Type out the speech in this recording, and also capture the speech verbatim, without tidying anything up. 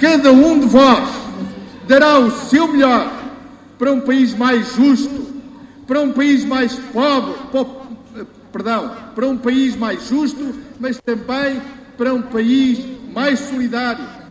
cada um de vós dará o seu melhor para um país mais justo, para um país mais pobre, po, perdão, para um país mais justo, mas também para um país mais solidário,